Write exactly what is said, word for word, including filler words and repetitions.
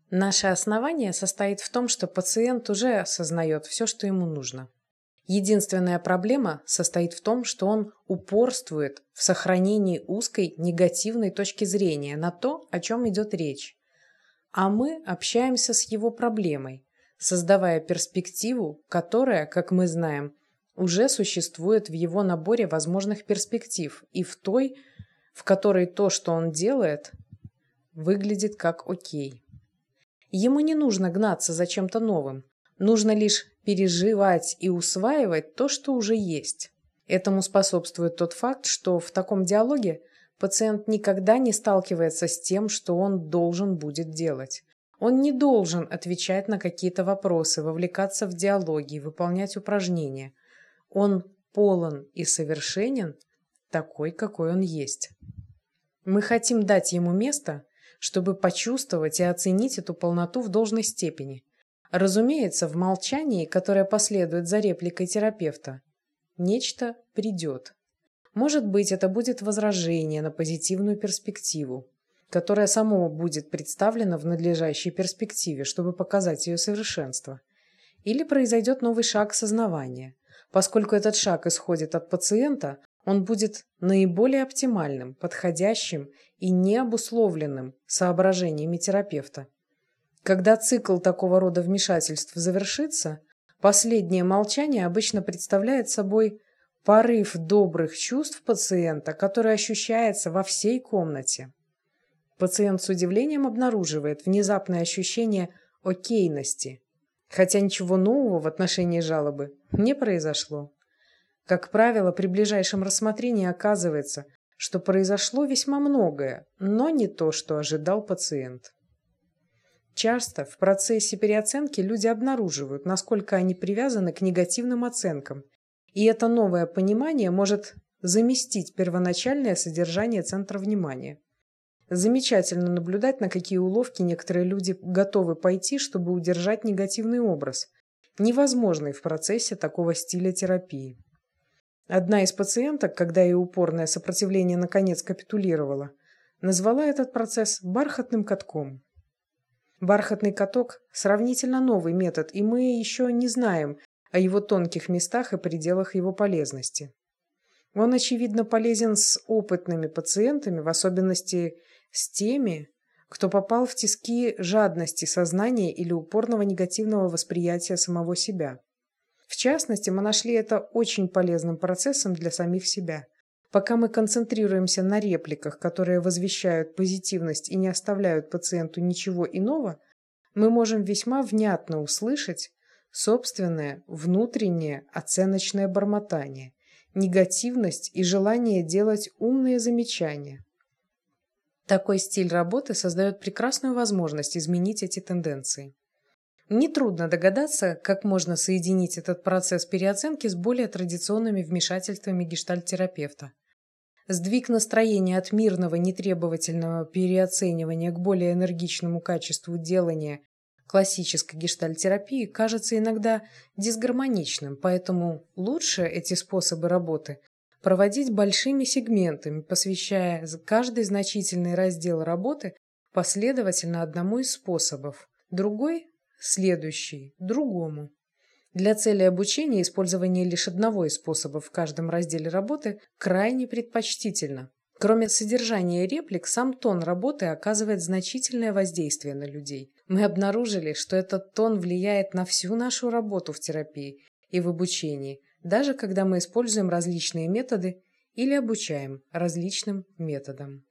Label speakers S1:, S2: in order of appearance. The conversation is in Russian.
S1: Наше основание состоит в том, что пациент уже осознает все, что ему нужно. Единственная проблема состоит в том, что он упорствует в сохранении узкой негативной точки зрения на то, о чем идет речь. А мы общаемся с его проблемой, создавая перспективу, которая, как мы знаем, уже существует в его наборе возможных перспектив и в той, в которой то, что он делает, выглядит как окей. Ему не нужно гнаться за чем-то новым, нужно лишь переживать и усваивать то, что уже есть. Этому способствует тот факт, что в таком диалоге пациент никогда не сталкивается с тем, что он должен будет делать. Он не должен отвечать на какие-то вопросы, вовлекаться в диалоги, выполнять упражнения. Он полон и совершенен такой, какой он есть. Мы хотим дать ему место, чтобы почувствовать и оценить эту полноту в должной степени. Разумеется, в молчании, которое последует за репликой терапевта, нечто придет. Может быть, это будет возражение на позитивную перспективу, которое само будет представлено в надлежащей перспективе, чтобы показать ее совершенство. Или произойдет новый шаг осознавания. Поскольку этот шаг исходит от пациента, он будет наиболее оптимальным, подходящим и необусловленным соображениями терапевта. Когда цикл такого рода вмешательств завершится, последнее молчание обычно представляет собой порыв добрых чувств пациента, который ощущается во всей комнате. Пациент с удивлением обнаруживает внезапное ощущение окейности, хотя ничего нового в отношении жалобы не произошло. Как правило, при ближайшем рассмотрении оказывается, что произошло весьма многое, но не то, что ожидал пациент. Часто в процессе переоценки люди обнаруживают, насколько они привязаны к негативным оценкам, и это новое понимание может заместить первоначальное содержание центра внимания. Замечательно наблюдать, на какие уловки некоторые люди готовы пойти, чтобы удержать негативный образ, невозможный в процессе такого стиля терапии. Одна из пациенток, когда ее упорное сопротивление наконец капитулировало, назвала этот процесс бархатным катком. Бархатный каток – сравнительно новый метод, и мы еще не знаем о его тонких местах и пределах его полезности. Он, очевидно, полезен с опытными пациентами, в особенности с теми, кто попал в тиски жадности сознания или упорного негативного восприятия самого себя. В частности, мы нашли это очень полезным процессом для самих себя. Пока мы концентрируемся на репликах, которые возвещают позитивность и не оставляют пациенту ничего иного, мы можем весьма внятно услышать собственное внутреннее оценочное бормотание, негативность и желание делать умные замечания. Такой стиль работы создает прекрасную возможность изменить эти тенденции. Нетрудно догадаться, как можно соединить этот процесс переоценки с более традиционными вмешательствами гештальт-терапевта. Сдвиг настроения от мирного, нетребовательного переоценивания к более энергичному качеству делания классической гештальт-терапии кажется иногда дисгармоничным, поэтому лучше эти способы работы проводить большими сегментами, посвящая каждый значительный раздел работы последовательно одному из способов, другой следующий – другому. Для цели обучения использование лишь одного из способов в каждом разделе работы крайне предпочтительно. Кроме содержания реплик, сам тон работы оказывает значительное воздействие на людей. Мы обнаружили, что этот тон влияет на всю нашу работу в терапии и в обучении, даже когда мы используем различные методы или обучаем различным методам.